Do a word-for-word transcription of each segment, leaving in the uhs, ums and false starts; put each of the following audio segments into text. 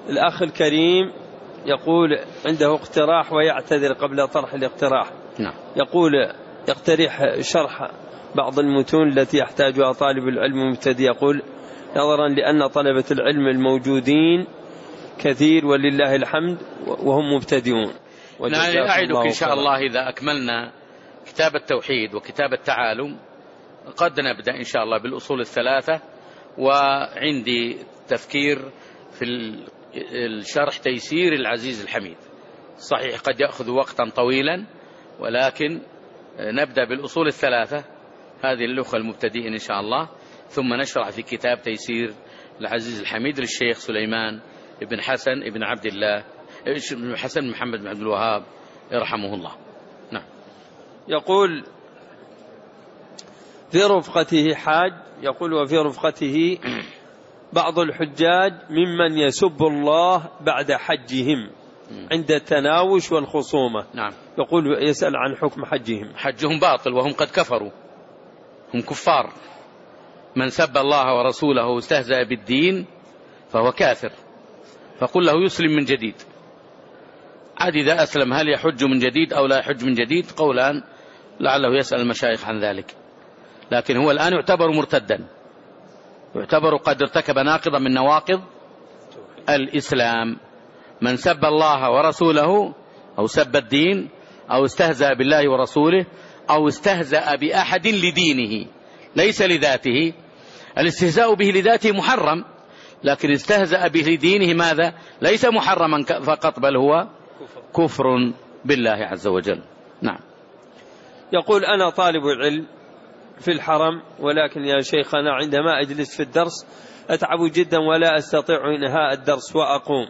الأخ الكريم يقول عنده اقتراح ويعتذر قبل طرح الاقتراح. نعم. يقول يقترح شرح بعض المتون التي يحتاجها طالب العلم المبتدئ. يقول نظرا لأن طلبة العلم الموجودين كثير ولله الحمد وهم مبتدئون. نعم أعدك إن شاء الله إذا أكملنا كتاب التوحيد وكتاب التعالم قد نبدأ إن شاء الله بالأصول الثلاثة، وعندي تفكير في الشرح تيسير العزيز الحميد. صحيح قد يأخذ وقتا طويلا، ولكن نبدأ بالأصول الثلاثة هذه اللغة المبتدئين إن شاء الله، ثم نشرح في كتاب تيسير العزيز الحميد للشيخ سليمان بن حسن بن عبد الله بن حسن بن محمد بن عبد الوهاب يرحمه الله. نعم. يقول في رفقته حاج، يقول وفي رفقته بعض الحجاج ممن يسب الله بعد حجهم عند التناوش والخصومة. نعم. يقول يسأل عن حكم حجهم. حجهم باطل وهم قد كفروا، هم كفار. من سب الله ورسوله واستهزأ بالدين فهو كافر، فقل له يسلم من جديد. عاد إذا أسلم هل يحج من جديد أو لا يحج من جديد؟ قولان، لعله يسأل المشايخ عن ذلك. لكن هو الآن يعتبر مرتدا، يعتبر قد ارتكب ناقضا من نواقض الإسلام. من سب الله ورسوله أو سب الدين أو استهزأ بالله ورسوله أو استهزأ بأحد لدينه ليس لذاته. الاستهزاء به لذاته محرم، لكن استهزأ به لدينه ماذا؟ ليس محرما فقط، بل هو كفر بالله عز وجل. نعم. يقول أنا طالب علم في الحرم، ولكن يا شيخنا عندما أجلس في الدرس أتعب جدا ولا أستطيع إنهاء الدرس وأقوم.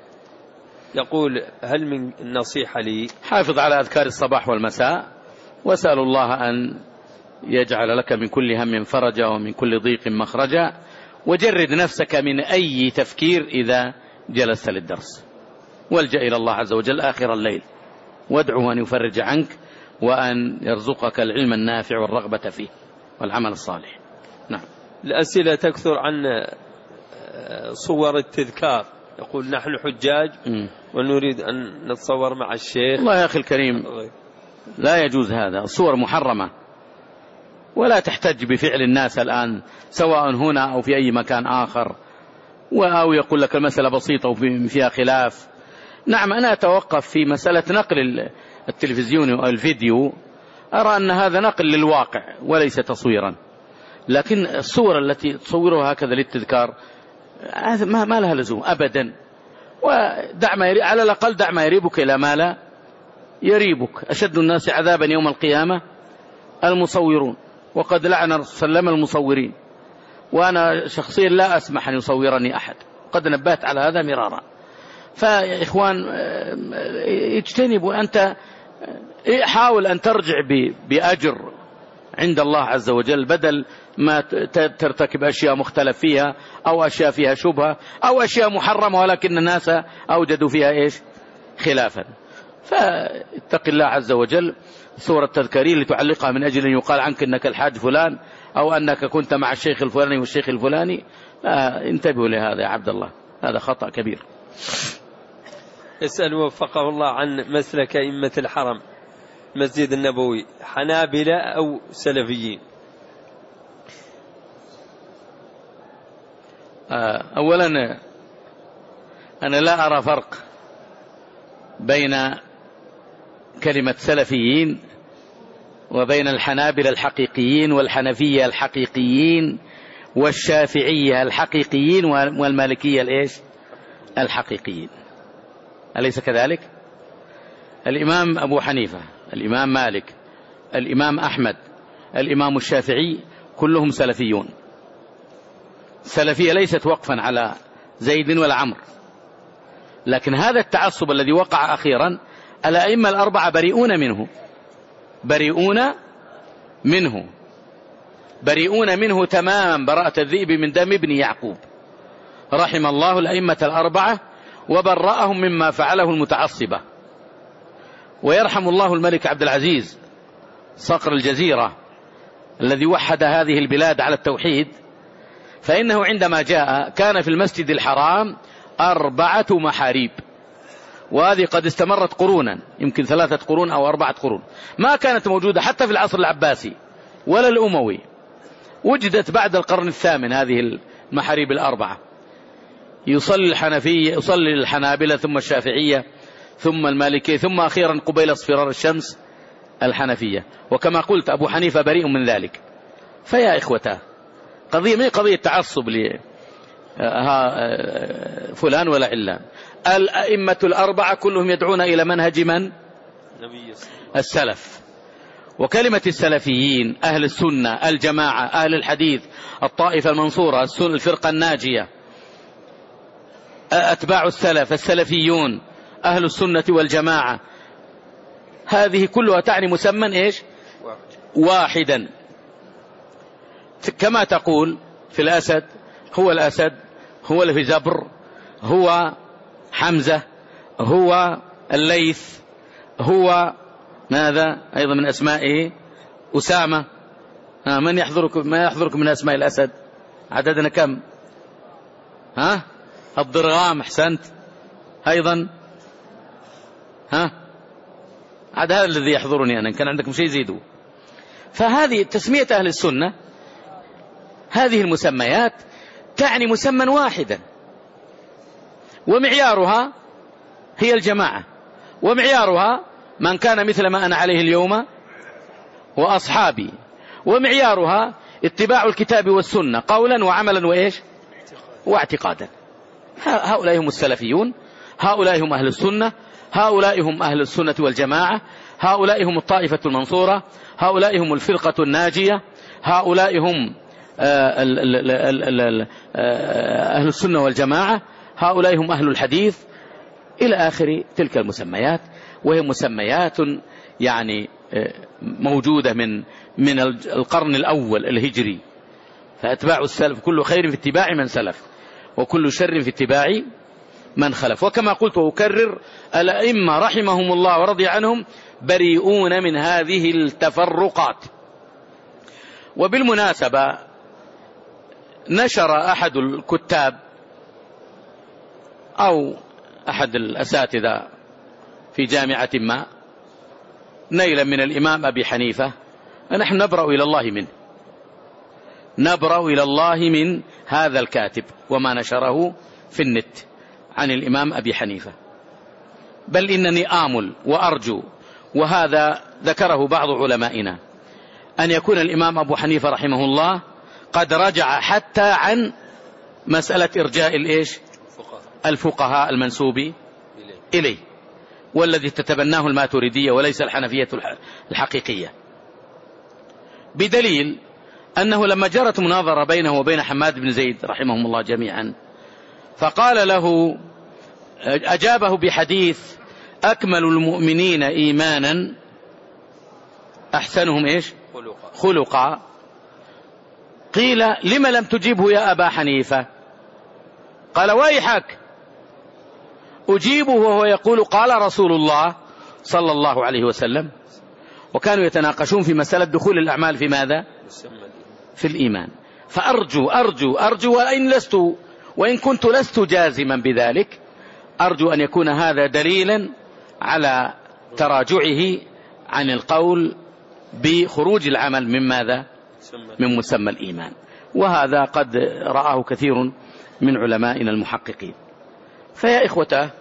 يقول هل من نصيحة لي؟ حافظ على أذكار الصباح والمساء، وسأل الله أن يجعل لك من كل هم فرجا ومن كل ضيق مخرجا، وجرد نفسك من أي تفكير إذا جلست للدرس، والجأ إلى الله عز وجل آخر الليل وادعه أن يفرج عنك وأن يرزقك العلم النافع والرغبة فيه والعمل الصالح. نعم. الأسئلة تكثر عن صور التذكار. يقول نحن حجاج م. ونريد أن نتصور مع الشيخ. الله يا أخي الكريم لا يجوز هذا، الصور محرمة، ولا تحتج بفعل الناس الآن سواء هنا أو في أي مكان آخر، أو يقول لك المسألة بسيطة وفيها خلاف. نعم أنا أتوقف في مسألة نقل التلفزيون والفيديو، أرى أن هذا نقل للواقع وليس تصويرا، لكن الصور التي تصورها هكذا للتذكار هذا ما لها لزوم أبدا. ودع ما يريب، على الأقل دع ما يريبك إلى ما لا يريبك. أشد الناس عذابا يوم القيامة المصورون، وقد لعن الرسول صلى الله عليه وسلم المصورين، وأنا شخصيا لا أسمح أن يصورني أحد، قد نبهت على هذا مرارا. فيا إخوان اجتنبوا، أنت حاول أن ترجع بأجر عند الله عز وجل، بدل ما ترتكب أشياء مختلف فيها أو أشياء فيها شبهة أو أشياء محرمة ولكن الناس أوجدوا فيها إيش خلافا. فاتق الله عز وجل. صورة تذكارية لتعلقها من أجل أن يقال عنك أنك الحاج فلان أو أنك كنت مع الشيخ الفلاني والشيخ الفلاني، لا، انتبهوا لهذا يا عبد الله، هذا خطأ كبير. يسأل وفقه الله عن مسلك أئمة الحرم المسجد النبوي، حنابلة أو سلفيين؟ أولا أنا لا أرى فرق بين كلمة سلفيين وبين الحنابلة الحقيقيين والحنفية الحقيقيين والشافعية الحقيقيين والمالكية الإيش الحقيقيين، أليس كذلك؟ الإمام أبو حنيفة، الإمام مالك، الإمام أحمد، الإمام الشافعي كلهم سلفيون. السلفية ليست وقفا على زيد ولا عمرو، لكن هذا التعصب الذي وقع أخيرا الأئمة الأربعة بريئون منه، بريئون منه بريئون منه تماما براءة الذئب من دم ابن يعقوب. رحم الله الأئمة الأربعة وبرأهم مما فعله المتعصبة. ويرحم الله الملك عبد العزيز صقر الجزيرة الذي وحد هذه البلاد على التوحيد، فإنه عندما جاء كان في المسجد الحرام أربعة محاريب، وهذه قد استمرت قرونا، يمكن ثلاثة قرون أو أربعة قرون، ما كانت موجودة حتى في العصر العباسي ولا الأموي، وجدت بعد القرن الثامن هذه المحاريب الأربعة. يصلي الحنفية، يصلي الحنابلة ثم الشافعية ثم المالكية ثم أخيرا قبيل اصفرار الشمس الحنفية، وكما قلت أبو حنيفة بريء من ذلك. فيا إخوته، قضية ما هي قضية تعصب لفلان ولا علان. الأئمة الأربعة كلهم يدعون إلى منهج من؟ السلف. وكلمة السلفيين أهل السنة الجماعة أهل الحديث الطائفة المنصورة الفرقة الناجية أتباع السلف السلفيون أهل السنة والجماعة، هذه كلها تعني مسمى إيش؟ واحدا. كما تقول في الأسد هو الأسد، هو اللي في زبر، هو حمزة، هو الليث، هو ماذا أيضا من أسمائه؟ أسامة. من يحضرك ما يحضرك من أسماء الأسد؟ عددنا كم؟ ها؟ الضرغام، أحسنت. أيضا ها؟ عاد هذا الذي يحضرني أنا، إن كان عندكم شيء زيدوا. فهذه تسمية أهل السنة، هذه المسميات تعني مسمى واحدا، ومعيارها هي الجماعة، ومعيارها من كان مثل ما أنا عليه اليوم وأصحابي، ومعيارها اتباع الكتاب والسنة قولا وعملا وإيش؟ واعتقادا. هؤلاء هم السلفيون، هؤلاء هم أهل السنة، هؤلاء هم أهل السنة والجماعة، هؤلاء هم الطائفة المنصورة، هؤلاء هم الفرقة الناجية، هؤلاء هم أهل السنة والجماعة، هؤلاء هم أهل الحديث، إلى آخر تلك المسميات. وهي مسميات يعني موجودة من من القرن الأول الهجري. فأتباع السلف كل خير في اتباع من سلف، وكل شر في اتباع من خلف. وكما قلت وأكرر، الأئمة رحمهم الله ورضي عنهم بريئون من هذه التفرقات. وبالمناسبة نشر أحد الكتاب أو أحد الأساتذة في جامعة ما نيلا من الإمام أبي حنيفة، نحن نبرأ إلى الله منه، نبرأ إلى الله من هذا الكاتب وما نشره في النت عن الإمام أبي حنيفة. بل إنني آمل وأرجو، وهذا ذكره بعض علمائنا، أن يكون الإمام أبو حنيفة رحمه الله قد رجع حتى عن مسألة إرجاء الإيش؟ الفقهاء المنسوب إليه، والذي تتبناه الماتريدية وليس الحنفية الحقيقية، بدليل أنه لما جرت مناظرة بينه وبين حماد بن زيد رحمهم الله جميعا، فقال له، أجابه بحديث أكمل المؤمنين إيمانا أحسنهم إيش؟ خلقا. قيل لما لم تجيبه يا أبا حنيفة؟ قال ويحك، أجيبه وهو يقول قال رسول الله صلى الله عليه وسلم. وكانوا يتناقشون في مسألة دخول الأعمال في ماذا؟ في الإيمان. فأرجو أرجو أرجو وإن لست وإن كنت لست جازما بذلك، أرجو أن يكون هذا دليلا على تراجعه عن القول بخروج العمل من ماذا؟ من مسمى الإيمان. وهذا قد رآه كثير من علمائنا المحققين. فيا إخوته،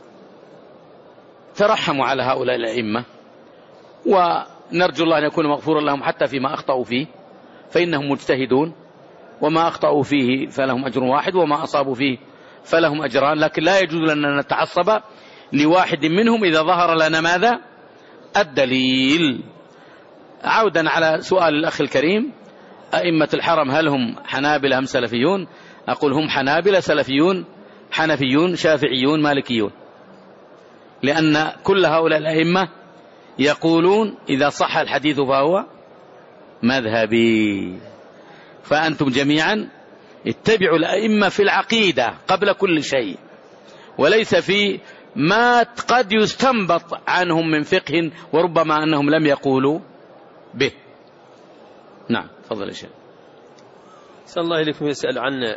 ترحموا على هؤلاء الأئمة، ونرجو الله أن يكون مغفورا لهم حتى فيما أخطأوا فيه، فإنهم مجتهدون، وما أخطأوا فيه فلهم أجر واحد، وما أصابوا فيه فلهم أجران. لكن لا يجوز لنا نتعصب لواحد منهم إذا ظهر لنا ماذا؟ الدليل. عودا على سؤال الأخ الكريم، أئمة الحرم هل هم حنابلة أم سلفيون؟ أقول هم حنابلة سلفيون حنفيون شافعيون مالكيون، لأن كل هؤلاء الأئمة يقولون إذا صح الحديث فهو مذهبي. فأنتم جميعا اتبعوا الأئمة في العقيدة قبل كل شيء، وليس في ما قد يستنبط عنهم من فقه وربما أنهم لم يقولوا به. نعم، تفضل يا شيخ. صلى الله عليكم. يسأل عن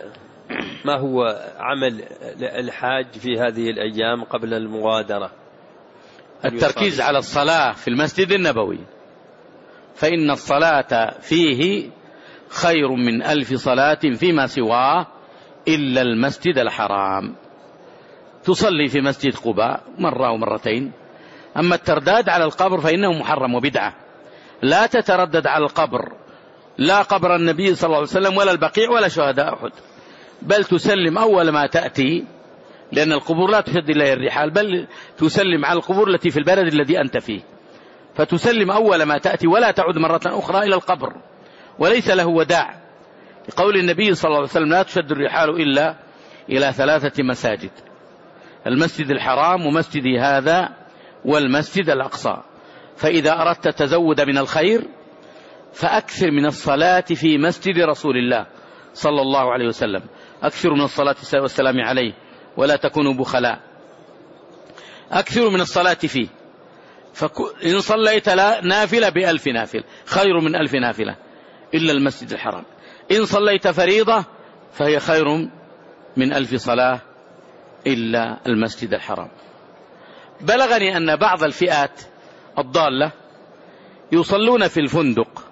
ما هو عمل الحاج في هذه الأيام قبل المغادرة؟ التركيز على الصلاة في المسجد النبوي، فإن الصلاة فيه خير من ألف صلاة فيما سواه إلا المسجد الحرام. تصلي في مسجد قباء مرة أو مرتين، أما الترداد على القبر فإنه محرم وبدعة. لا تتردد على القبر، لا قبر النبي صلى الله عليه وسلم ولا البقيع ولا شهداء أحد، بل تسلم أول ما تأتي، لأن القبور لا تشد إليها الرحال، بل تسلم على القبور التي في البلد الذي أنت فيه، فتسلم أول ما تأتي ولا تعود مرة أخرى إلى القبر، وليس له وداع، لقول النبي صلى الله عليه وسلم لا تشد الرحال إلا إلى ثلاثة مساجد: المسجد الحرام ومسجدي هذا والمسجد الأقصى. فإذا أردت تزود من الخير فأكثر من الصلاة في مسجد رسول الله صلى الله عليه وسلم، أكثر من الصلاة والسلام عليه ولا تكونوا بخلاء، أكثر من الصلاة فيه. فإن صليت نافلة بألف نافلة خير من ألف نافلة إلا المسجد الحرام، إن صليت فريضة فهي خير من ألف صلاة إلا المسجد الحرام. بلغني أن بعض الفئات الضالة يصلون في الفندق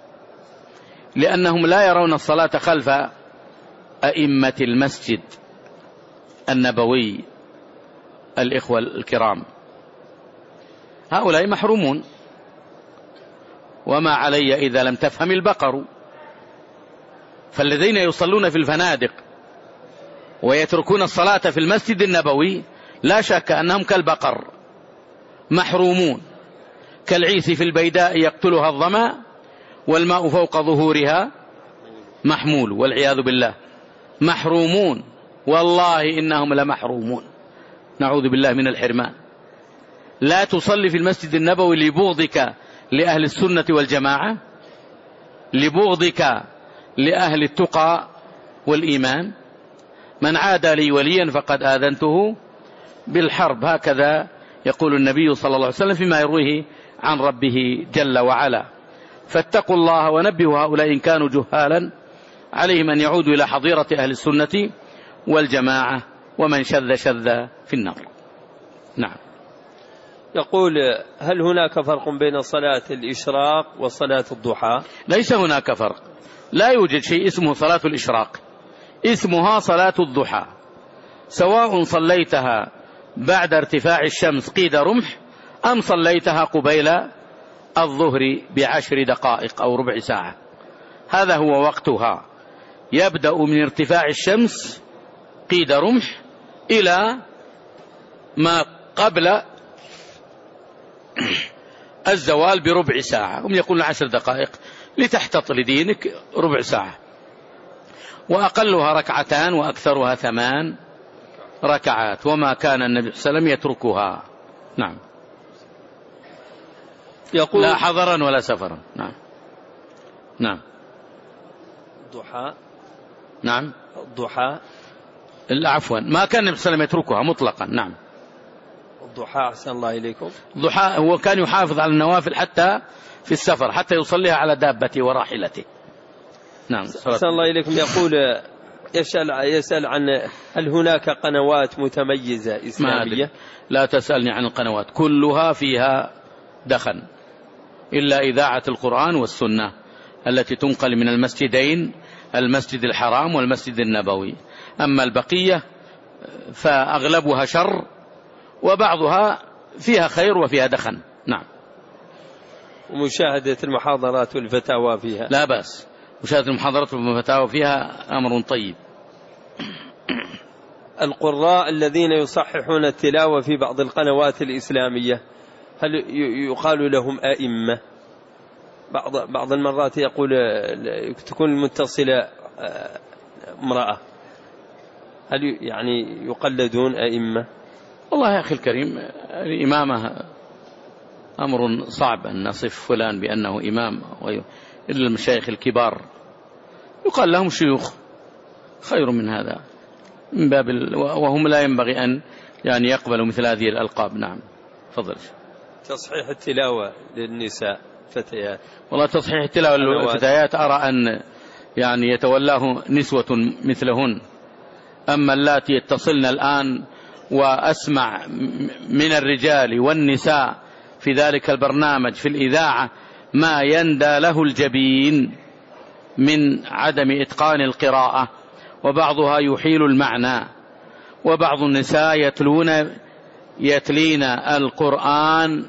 لأنهم لا يرون الصلاة خلف أئمة المسجد النبوي الإخوة الكرام. هؤلاء محرومون، وما علي إذا لم تفهم البقر. فالذين يصلون في الفنادق ويتركون الصلاة في المسجد النبوي لا شك أنهم كالبقر محرومون، كالعيس في البيداء يقتلها الظما والماء فوق ظهورها محمول، والعياذ بالله. محرومون، والله إنهم لمحرومون، نعوذ بالله من الحرمان. لا تصلي في المسجد النبوي لبغضك لأهل السنة والجماعة، لبغضك لأهل التقى والإيمان. من عادى لي وليا فقد آذنته بالحرب، هكذا يقول النبي صلى الله عليه وسلم فيما يرويه عن ربه جل وعلا. فاتقوا الله ونبهوا هؤلاء إن كانوا جهالا، عليهم أن يعودوا إلى حظيرة أهل السنة والجماعة، ومن شذ شذ في النار. نعم. يقول: هل هناك فرق بين صلاة الإشراق وصلاة الضحى؟ ليس هناك فرق، لا يوجد شيء اسمه صلاة الإشراق، اسمها صلاة الضحى، سواء صليتها بعد ارتفاع الشمس قيد رمح أم صليتها قبيل الظهر بعشر دقائق أو ربع ساعة، هذا هو وقتها. يبدأ من ارتفاع الشمس قيد رمح إلى ما قبل الزوال بربع ساعة، هم يقولون عشر دقائق لتحتط لدينك ربع ساعة، وأقلها ركعتان وأكثرها ثمان ركعات، وما كان النبي صلى الله عليه وسلم يتركها. نعم. يقول: لا حضرا ولا سفرا. نعم. نعم. الضحى. نعم. الضحى. لا عفوا، ما كان النبي صلى الله عليه وسلم يتركها مطلقا. نعم. الضحى أحسن الله إليكم. الضحى هو كان يحافظ على النوافل حتى في السفر، حتى يصليها على دابته وراحلته. نعم. أحسن الله إليكم. يقول يسأل, يسأل عن هل هناك قنوات متميزة إسلامية؟ لا تسألني عن القنوات، كلها فيها دخن إلا إذاعة القرآن والسنة التي تنقل من المسجدين، المسجد الحرام والمسجد النبوي. أما البقية فأغلبها شر، وبعضها فيها خير وفيها دخن. نعم. ومشاهدة المحاضرات والفتاوى فيها لا بأس، مشاهدة المحاضرات والفتاوى فيها أمر طيب. القراء الذين يصححون التلاوة في بعض القنوات الإسلامية هل يقال لهم أئمة؟ بعض بعض المرات يقول تكون المتصلة امرأة، هل يعني يقلدون أئمة؟ والله يا أخي الكريم، الإمامة أمر صعب أن نصف فلان بأنه إمام، إلا المشايخ الكبار يقال لهم شيوخ، خير من هذا من باب ال... وهم لا ينبغي أن يعني يقبلوا مثل هذه الألقاب. نعم. فضل. تصحيح التلاوة للنساء فتيات. والله تصحيح التلاوة للفتيات أرى أن يعني يتولاه نسوة مثلهن أما اللاتي يتصلن الآن وأسمع من الرجال والنساء في ذلك البرنامج في الإذاعة ما يندى له الجبين من عدم إتقان القراءة، وبعضها يحيل المعنى، وبعض النساء يتلون يتلين القرآن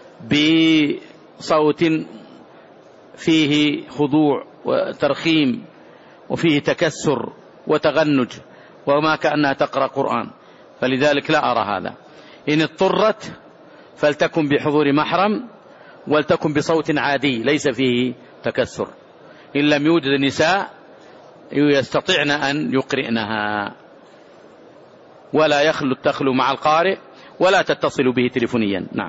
بصوت فيه خضوع وترخيم وفيه تكسر وتغنج وما كأنها تقرأ قرآن، فلذلك لا أرى هذا. إن اضطرت فلتكن بحضور محرم ولتكن بصوت عادي ليس فيه تكسر، إن لم يوجد النساء يستطيعن أن يقرئنها، ولا يخلو التخلو مع القارئ ولا تتصل به تلفونيا. نعم.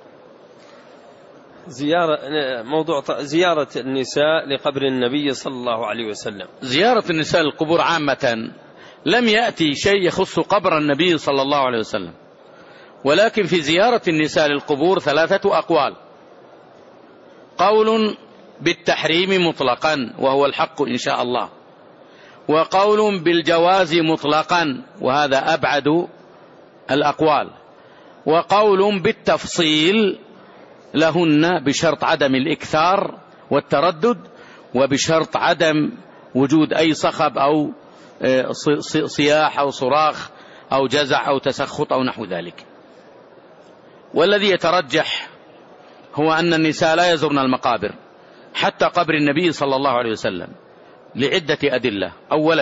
زيارة موضوع زيارة النساء لقبر النبي صلى الله عليه وسلم. زيارة النساء للقبور عامة لم يأتي شيء يخص قبر النبي صلى الله عليه وسلم، ولكن في زيارة النساء للقبور ثلاثة أقوال: قول بالتحريم مطلقا وهو الحق إن شاء الله، وقول بالجواز مطلقا وهذا أبعد الأقوال، وقول بالتفصيل لهن بشرط عدم الإكثار والتردد، وبشرط عدم وجود أي صخب أو صياح أو صراخ أو جزع أو تسخط أو نحو ذلك. والذي يترجح هو أن النساء لا يزرن المقابر حتى قبر النبي صلى الله عليه وسلم لعدة أدلة. أولا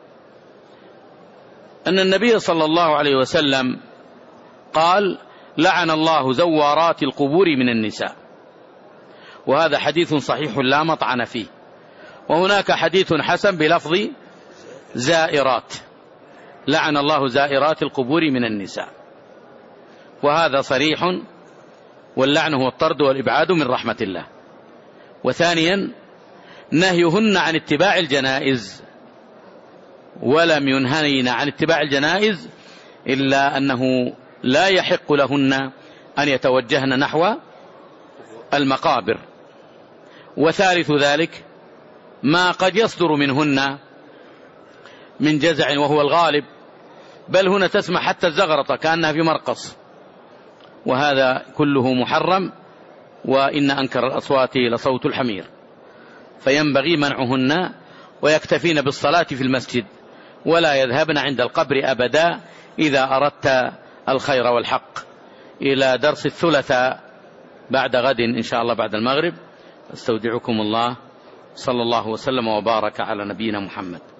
أن النبي صلى الله عليه وسلم قال: لعن الله زوارات القبور من النساء، وهذا حديث صحيح لا مطعن فيه. وهناك حديث حسن بلفظ زائرات، لعن الله زائرات القبور من النساء، وهذا صريح، واللعن هو الطرد والإبعاد من رحمة الله. وثانيا نهيهن عن اتباع الجنائز، ولم ينهين عن اتباع الجنائز إلا أنه لا يحق لهن أن يتوجهن نحو المقابر. وثالث ذلك ما قد يصدر منهن من جزع وهو الغالب، بل هنا تسمع حتى الزغرطة كأنها في مرقص، وهذا كله محرم، وإن أنكر الأصوات لصوت الحمير، فينبغي منعهن ويكتفين بالصلاة في المسجد ولا يذهبن عند القبر أبدا إذا أردت الخير والحق. إلى درس الثلاثاء بعد غد إن شاء الله بعد المغرب. استودعكم الله، صلى الله وسلم وبارك على نبينا محمد.